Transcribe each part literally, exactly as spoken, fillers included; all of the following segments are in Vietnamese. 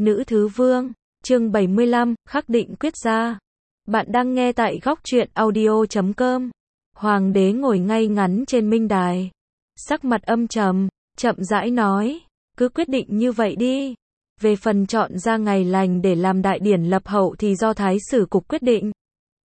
Nữ Thứ Vương, chương bảy mươi lăm, khắc định quyết gia. Bạn đang nghe tại góc truyện audio chấm com. Hoàng đế ngồi ngay ngắn trên minh đài. Sắc mặt âm trầm, chậm rãi nói, cứ quyết định như vậy đi. Về phần chọn ra ngày lành để làm đại điển lập hậu thì do Thái sử cục quyết định.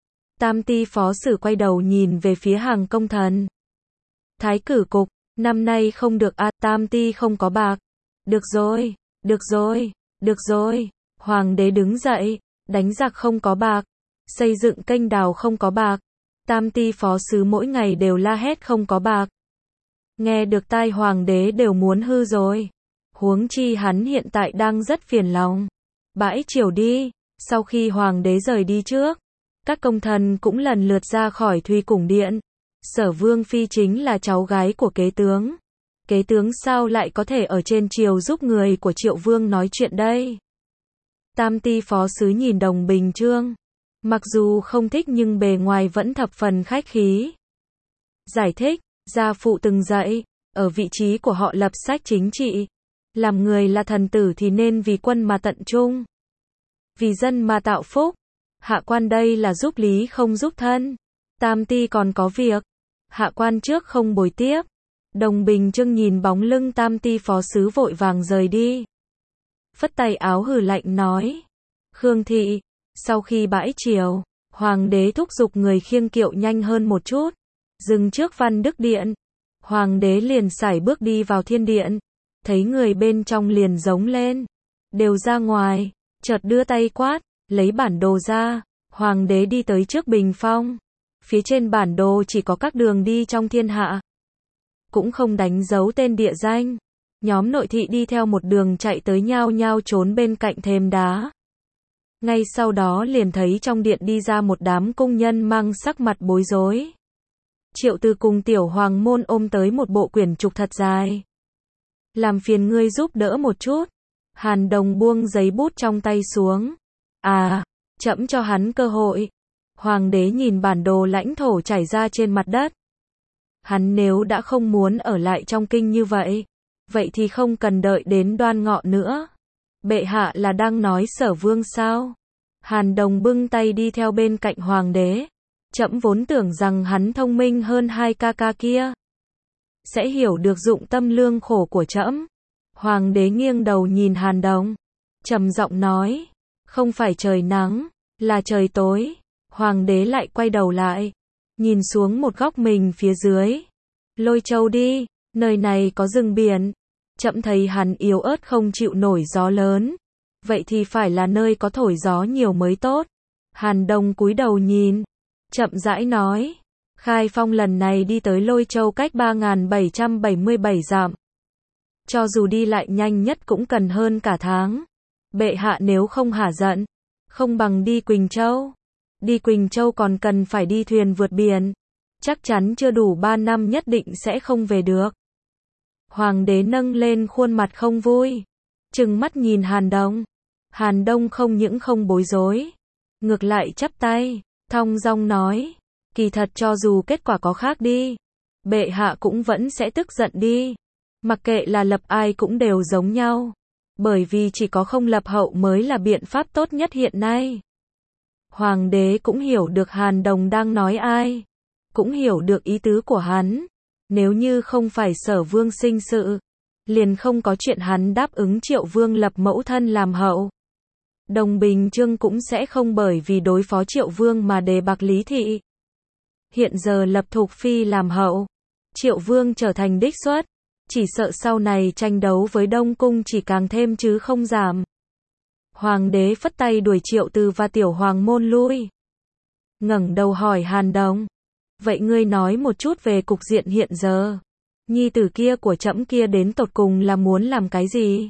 Tam ty phó sử quay đầu nhìn về phía hàng công thần. Thái cử cục, năm nay không được à, tam ty không có bạc. Được rồi, được rồi, được rồi. Hoàng đế đứng dậy, đánh giặc không có bạc, xây dựng kênh đào không có bạc. Tam ty phó sứ mỗi ngày đều la hét không có bạc. Nghe được tai hoàng đế đều muốn hư rồi. Huống chi hắn hiện tại đang rất phiền lòng. Bãi triều đi, sau khi hoàng đế rời đi trước, các công thần cũng lần lượt ra khỏi Thùy Cung điện. Sở Vương phi chính là cháu gái của kế tướng. Kế tướng sao lại có thể ở trên triều giúp người của Triệu Vương nói chuyện đây? Tam ty phó sứ nhìn Đồng Bình Chương, mặc dù không thích nhưng bề ngoài vẫn thập phần khách khí. Giải thích, gia phụ từng dạy, ở vị trí của họ lập sách chính trị. Làm người là thần tử thì nên vì quân mà tận trung, vì dân mà tạo phúc. Hạ quan đây là giúp lý không giúp thân. Tam ty còn có việc. Hạ quan trước không bồi tiếp. Đồng Bình Chương nhìn bóng lưng tam ty phó sứ vội vàng rời đi. Phất tay áo hừ lạnh nói. Khương thị, sau khi bãi triều, hoàng đế thúc giục người khiêng kiệu nhanh hơn một chút. Dừng trước Văn Đức Điện. Hoàng đế liền sải bước đi vào thiên điện. Thấy người bên trong liền giống lên. Đều ra ngoài, chợt đưa tay quát, lấy bản đồ ra. Hoàng đế đi tới trước bình phong. Phía trên bản đồ chỉ có các đường đi trong thiên hạ. Cũng không đánh dấu tên địa danh. Nhóm nội thị đi theo một đường chạy tới nhao nhao trốn bên cạnh thềm đá. Ngay sau đó liền thấy trong điện đi ra một đám cung nhân mang sắc mặt bối rối. Triệu Từ cùng tiểu hoàng môn ôm tới một bộ quyển trục thật dài. Làm phiền ngươi giúp đỡ một chút. Hàn Đồng buông giấy bút trong tay xuống. À, trẫm cho hắn cơ hội. Hoàng đế nhìn bản đồ lãnh thổ trải ra trên mặt đất. Hắn nếu đã không muốn ở lại trong kinh như vậy, vậy thì không cần đợi đến đoan ngọ nữa. Bệ hạ là đang nói Sở Vương sao? Hàn Đồng bưng tay đi theo bên cạnh hoàng đế. Trẫm vốn tưởng rằng hắn thông minh hơn hai ca ca kia, sẽ hiểu được dụng tâm lương khổ của trẫm. Hoàng đế nghiêng đầu nhìn Hàn Đồng, trầm giọng nói, không phải trời nắng, là trời tối. Hoàng đế lại quay đầu lại, nhìn xuống một góc mình phía dưới. Lôi Châu đi, nơi này có rừng biển. Trẫm thấy hắn yếu ớt không chịu nổi gió lớn. Vậy thì phải là nơi có thổi gió nhiều mới tốt. Hàn Đồng cúi đầu nhìn, chậm rãi nói, Khai Phong lần này đi tới Lôi Châu cách ba nghìn bảy trăm bảy mươi bảy dặm. Cho dù đi lại nhanh nhất cũng cần hơn cả tháng. Bệ hạ nếu không hả giận, không bằng đi Quỳnh Châu. Đi Quỳnh Châu còn cần phải đi thuyền vượt biển. Chắc chắn chưa đủ ba năm nhất định sẽ không về được. Hoàng đế nâng lên khuôn mặt không vui, trừng mắt nhìn Hàn Đông. Hàn Đông không những không bối rối, ngược lại chắp tay, thong dong nói, kỳ thật cho dù kết quả có khác đi, bệ hạ cũng vẫn sẽ tức giận đi. Mặc kệ là lập ai cũng đều giống nhau, bởi vì chỉ có không lập hậu mới là biện pháp tốt nhất hiện nay. Hoàng đế cũng hiểu được Hàn Đồng đang nói ai, cũng hiểu được ý tứ của hắn. Nếu như không phải Sở Vương sinh sự, liền không có chuyện hắn đáp ứng Triệu Vương lập mẫu thân làm hậu. Đồng Bình Chương cũng sẽ không bởi vì đối phó Triệu Vương mà đề bạc Lý Thị. Hiện giờ lập Thục Phi làm hậu, Triệu Vương trở thành đích xuất, chỉ sợ sau này tranh đấu với Đông Cung chỉ càng thêm chứ không giảm. Hoàng đế phất tay đuổi Triệu Từ và tiểu hoàng môn lui. Ngẩng đầu hỏi Hàn Đồng, vậy ngươi nói một chút về cục diện hiện giờ. Nhi tử kia của trẫm kia đến tột cùng là muốn làm cái gì?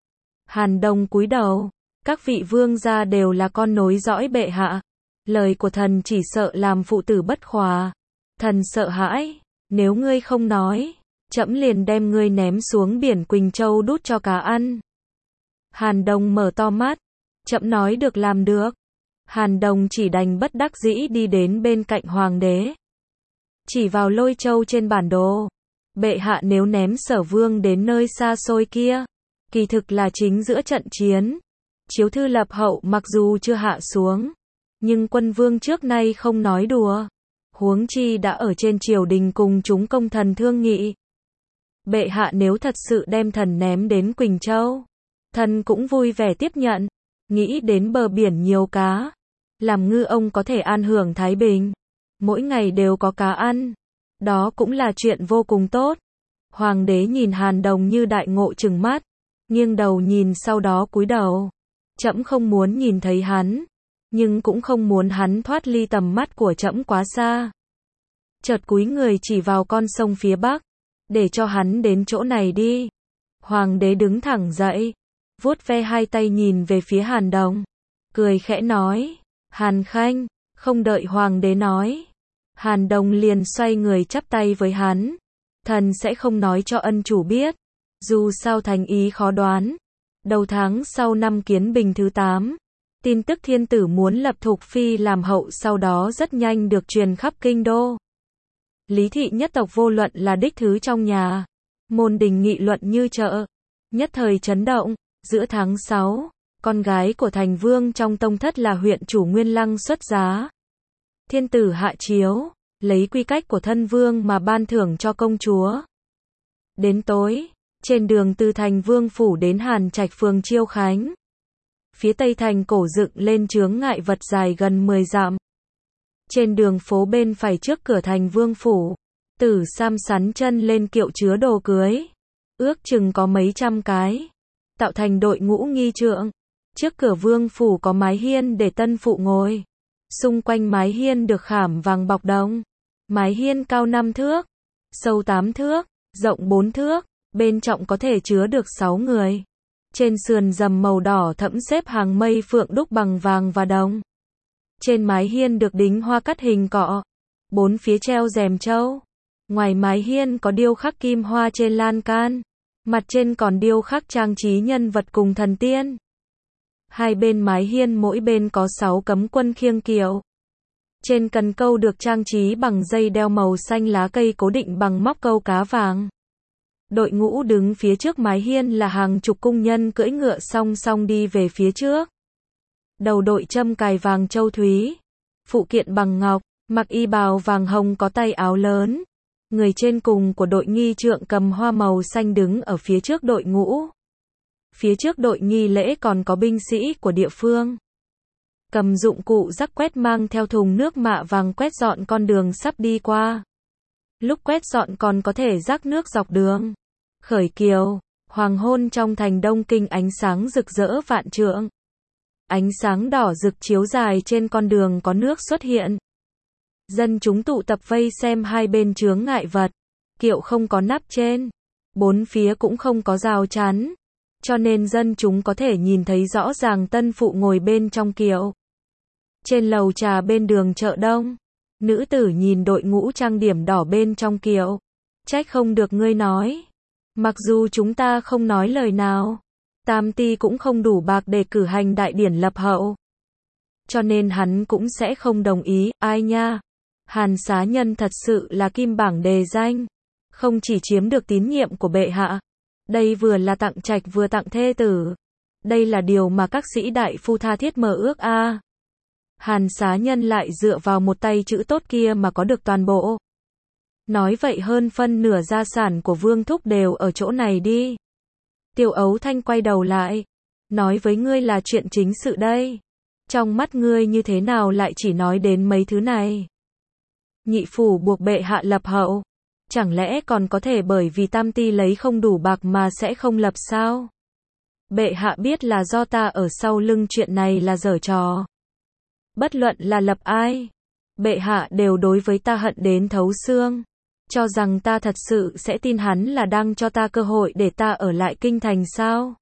Hàn Đồng cúi đầu, các vị vương gia đều là con nối dõi bệ hạ. Lời của thần chỉ sợ làm phụ tử bất khỏa. Thần sợ hãi, nếu ngươi không nói, trẫm liền đem ngươi ném xuống biển Quỳnh Châu đút cho cá ăn. Hàn Đồng mở to mắt, trẫm nói được làm được. Hàn Đồng chỉ đành bất đắc dĩ đi đến bên cạnh hoàng đế. Chỉ vào Lôi Châu trên bản đồ. Bệ hạ nếu ném Sở Vương đến nơi xa xôi kia, kỳ thực là chính giữa trận chiến. Chiếu thư lập hậu mặc dù chưa hạ xuống, nhưng quân vương trước nay không nói đùa. Huống chi đã ở trên triều đình cùng chúng công thần thương nghị. Bệ hạ nếu thật sự đem thần ném đến Quỳnh Châu, thần cũng vui vẻ tiếp nhận. Nghĩ đến bờ biển nhiều cá, làm ngư ông có thể an hưởng thái bình, mỗi ngày đều có cá ăn, đó cũng là chuyện vô cùng tốt. Hoàng đế nhìn Hàn Đồng như đại ngộ trừng mắt, nghiêng đầu nhìn sau đó cúi đầu. Trẫm không muốn nhìn thấy hắn, nhưng cũng không muốn hắn thoát ly tầm mắt của trẫm quá xa. Chợt cúi người chỉ vào con sông phía bắc, để cho hắn đến chỗ này đi. Hoàng đế đứng thẳng dậy, vuốt ve hai tay nhìn về phía Hàn Đồng, cười khẽ nói, Hàn Khanh. Không đợi hoàng đế nói, Hàn Đồng liền xoay người chắp tay với hắn, thần sẽ không nói cho ân chủ biết, dù sao thành ý khó đoán. Đầu tháng sau năm Kiến Bình thứ tám, tin tức thiên tử muốn lập Thục Phi làm hậu sau đó rất nhanh được truyền khắp kinh đô. Lý thị nhất tộc vô luận là đích thứ trong nhà, môn đình nghị luận như chợ, nhất thời chấn động. Giữa tháng sáu, con gái của thành vương trong tông thất là huyện chủ Nguyên Lăng xuất giá. Thiên tử hạ chiếu, lấy quy cách của thân vương mà ban thưởng cho công chúa. Đến tối, trên đường từ thành vương phủ đến Hàn Trạch phường Chiêu Khánh, phía tây thành cổ dựng lên chướng ngại vật dài gần mười dặm. Trên đường phố bên phải trước cửa thành vương phủ, Tử Sam sắn chân lên kiệu chứa đồ cưới, ước chừng có mấy trăm cái, tạo thành đội ngũ nghi trượng. Trước cửa vương phủ có mái hiên để tân phụ ngồi. Xung quanh mái hiên được khảm vàng bọc đồng. Mái hiên cao năm thước, sâu tám thước, rộng bốn thước, bên trong có thể chứa được sáu người. Trên sườn rầm màu đỏ thẫm xếp hàng mây phượng đúc bằng vàng và đồng. Trên mái hiên được đính hoa cắt hình cọ, bốn phía treo rèm châu. Ngoài mái hiên có điêu khắc kim hoa trên lan can, mặt trên còn điêu khắc trang trí nhân vật cùng thần tiên. Hai bên mái hiên mỗi bên có sáu cấm quân khiêng kiệu. Trên cần câu được trang trí bằng dây đeo màu xanh lá cây cố định bằng móc câu cá vàng. Đội ngũ đứng phía trước mái hiên là hàng chục cung nhân cưỡi ngựa song song đi về phía trước. Đầu đội châm cài vàng châu thúy, phụ kiện bằng ngọc, mặc y bào vàng hồng có tay áo lớn. Người trên cùng của đội nghi trượng cầm hoa màu xanh đứng ở phía trước đội ngũ. Phía trước đội nghi lễ còn có binh sĩ của địa phương, cầm dụng cụ rắc quét mang theo thùng nước mạ vàng quét dọn con đường sắp đi qua. Lúc quét dọn còn có thể rắc nước dọc đường. Khởi kiều, hoàng hôn trong thành Đông Kinh ánh sáng rực rỡ vạn trượng. Ánh sáng đỏ rực chiếu dài trên con đường có nước xuất hiện. Dân chúng tụ tập vây xem hai bên chướng ngại vật. Kiệu không có nắp trên, bốn phía cũng không có rào chắn, cho nên dân chúng có thể nhìn thấy rõ ràng tân phụ ngồi bên trong kiệu. Trên lầu trà bên đường chợ Đông, nữ tử nhìn đội ngũ trang điểm đỏ bên trong kiệu. Trách không được ngươi nói. Mặc dù chúng ta không nói lời nào, Tam Ti cũng không đủ bạc để cử hành đại điển lập hậu. Cho nên hắn cũng sẽ không đồng ý, ai nha. Hàn xá nhân thật sự là kim bảng đề danh, không chỉ chiếm được tín nhiệm của bệ hạ, đây vừa là tặng trạch vừa tặng thê tử. Đây là điều mà các sĩ đại phu tha thiết mơ ước a. À. Hàn xá nhân lại dựa vào một tay chữ tốt kia mà có được toàn bộ. Nói vậy hơn phân nửa gia sản của Vương Thúc đều ở chỗ này đi. Tiêu Ấu Thanh quay đầu lại, nói với ngươi là chuyện chính sự đây. Trong mắt ngươi như thế nào lại chỉ nói đến mấy thứ này? Nhị phủ buộc bệ hạ lập hậu, chẳng lẽ còn có thể bởi vì Tam Ti lấy không đủ bạc mà sẽ không lập sao? Bệ hạ biết là do ta ở sau lưng chuyện này là giở trò. Bất luận là lập ai, bệ hạ đều đối với ta hận đến thấu xương, cho rằng ta thật sự sẽ tin hắn là đang cho ta cơ hội để ta ở lại kinh thành sao?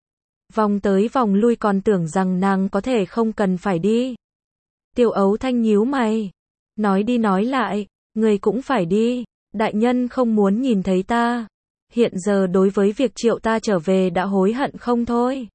Vòng tới vòng lui còn tưởng rằng nàng có thể không cần phải đi. Tiêu Ấu Thanh nhíu mày, nói đi nói lại, người cũng phải đi, đại nhân không muốn nhìn thấy ta. Hiện giờ đối với việc triệu ta trở về đã hối hận không thôi.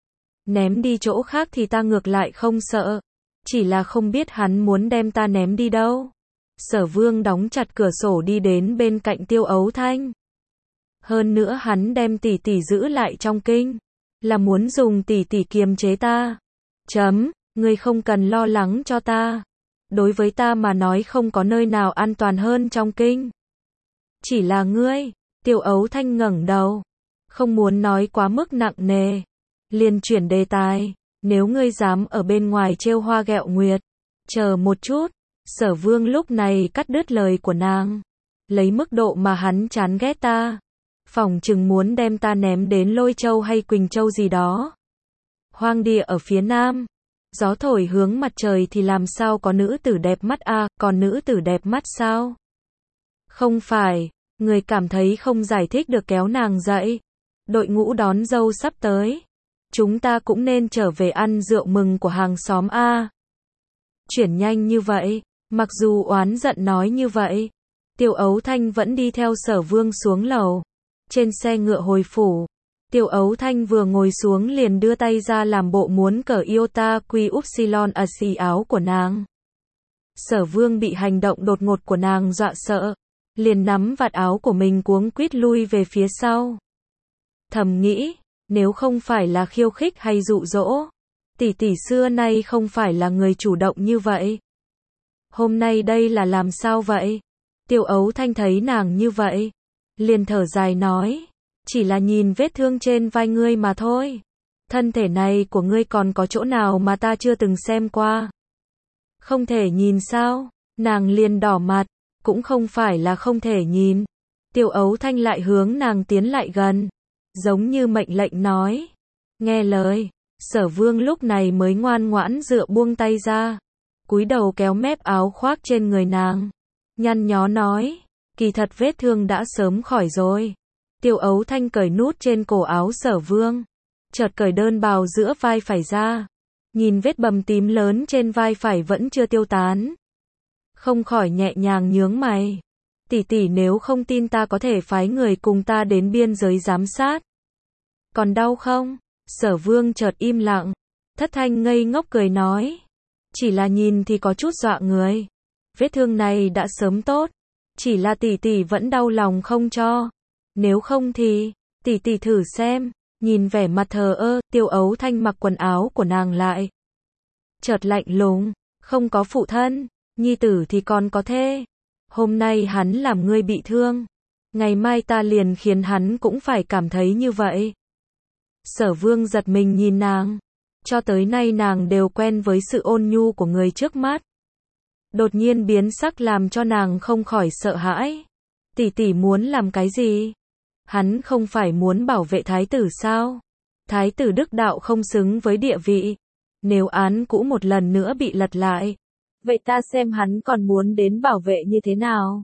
Ném đi chỗ khác thì ta ngược lại không sợ, chỉ là không biết hắn muốn đem ta ném đi đâu. Sở Vương đóng chặt cửa sổ đi đến bên cạnh Tiêu Ấu Thanh. Hơn nữa hắn đem tỷ tỷ giữ lại trong kinh, là muốn dùng tỷ tỷ kiềm chế ta. Chấm, ngươi không cần lo lắng cho ta. Đối với ta mà nói không có nơi nào an toàn hơn trong kinh. Chỉ là ngươi. Tiêu Ấu Thanh ngẩng đầu, không muốn nói quá mức nặng nề, liền chuyển đề tài, nếu ngươi dám ở bên ngoài trêu hoa ghẹo nguyệt, chờ một chút. Sở Vương lúc này cắt đứt lời của nàng, lấy mức độ mà hắn chán ghét ta, phỏng chừng muốn đem ta ném đến Lôi Châu hay Quỳnh Châu gì đó. Hoang địa ở phía nam, gió thổi hướng mặt trời thì làm sao có nữ tử đẹp mắt a, à, còn nữ tử đẹp mắt sao? Không phải, người cảm thấy không giải thích được kéo nàng dậy. Đội ngũ đón dâu sắp tới, chúng ta cũng nên trở về ăn rượu mừng của hàng xóm a. À. Chuyển nhanh như vậy, mặc dù oán giận nói như vậy, Tiêu Ấu Thanh vẫn đi theo Sở Vương xuống lầu. Trên xe ngựa hồi phủ, Tiêu Ấu Thanh vừa ngồi xuống liền đưa tay ra làm bộ muốn cởi iota quy upsilon ở xì áo của nàng. Sở Vương bị hành động đột ngột của nàng dọa sợ, liền nắm vạt áo của mình cuống quýt lui về phía sau. Thầm nghĩ, nếu không phải là khiêu khích hay dụ dỗ, tỷ tỷ xưa nay không phải là người chủ động như vậy. Hôm nay đây là làm sao vậy? Tiêu Ấu Thanh thấy nàng như vậy, liền thở dài nói, chỉ là nhìn vết thương trên vai ngươi mà thôi. Thân thể này của ngươi còn có chỗ nào mà ta chưa từng xem qua? Không thể nhìn sao? Nàng liền đỏ mặt, cũng không phải là không thể nhìn. Tiêu Ấu Thanh lại hướng nàng tiến lại gần, giống như mệnh lệnh nói. Nghe lời, Sở Vương lúc này mới ngoan ngoãn dựa buông tay ra, cúi đầu kéo mép áo khoác trên người nàng, nhăn nhó nói, kỳ thật vết thương đã sớm khỏi rồi. Tiêu Ấu Thanh cởi nút trên cổ áo Sở Vương, chợt cởi đơn bào giữa vai phải ra, nhìn vết bầm tím lớn trên vai phải vẫn chưa tiêu tán, không khỏi nhẹ nhàng nhướng mày. Tỷ tỷ nếu không tin ta có thể phái người cùng ta đến biên giới giám sát. Còn đau không? Sở Vương chợt im lặng, Thất Thanh ngây ngốc cười nói, chỉ là nhìn thì có chút dọa người. Vết thương này đã sớm tốt, chỉ là tỷ tỷ vẫn đau lòng không cho. Nếu không thì, tỷ tỷ thử xem. Nhìn vẻ mặt thờ ơ, Tiêu Ấu Thanh mặc quần áo của nàng lại, chợt lạnh lùng, không có phụ thân, nhi tử thì còn có thê. Hôm nay hắn làm ngươi bị thương, ngày mai ta liền khiến hắn cũng phải cảm thấy như vậy. Sở Vương giật mình nhìn nàng, cho tới nay nàng đều quen với sự ôn nhu của người trước mắt. Đột nhiên biến sắc làm cho nàng không khỏi sợ hãi. Tỷ tỷ muốn làm cái gì? Hắn không phải muốn bảo vệ thái tử sao? Thái tử đức đạo không xứng với địa vị. Nếu án cũ một lần nữa bị lật lại, vậy ta xem hắn còn muốn đến bảo vệ như thế nào?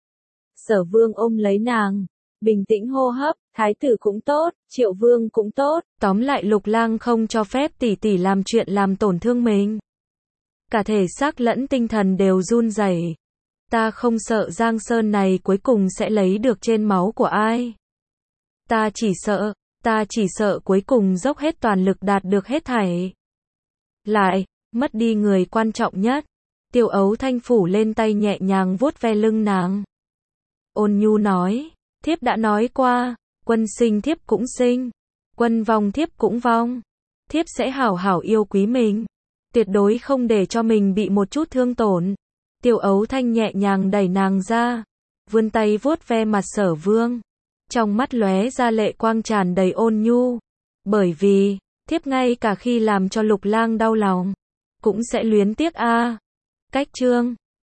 Sở Vương ôm lấy nàng, bình tĩnh hô hấp, thái tử cũng tốt, Triệu Vương cũng tốt, tóm lại Lục Lang không cho phép tỷ tỷ làm chuyện làm tổn thương mình. Cả thể xác lẫn tinh thần đều run rẩy. Ta không sợ Giang Sơn này cuối cùng sẽ lấy được trên máu của ai. Ta chỉ sợ, ta chỉ sợ cuối cùng dốc hết toàn lực đạt được hết thảy. Lại, mất đi người quan trọng nhất. Tiêu Ấu Thanh phủ lên tay nhẹ nhàng vuốt ve lưng nàng. Ôn nhu nói, thiếp đã nói qua, quân sinh thiếp cũng sinh, quân vong thiếp cũng vong. Thiếp sẽ hảo hảo yêu quý mình, tuyệt đối không để cho mình bị một chút thương tổn. Tiêu Ấu Thanh nhẹ nhàng đẩy nàng ra, vươn tay vuốt ve mặt Sở Vương. Trong mắt lóe ra lệ quang tràn đầy ôn nhu. Bởi vì, thiếp ngay cả khi làm cho Lục Lang đau lòng, cũng sẽ luyến tiếc a. Cách chương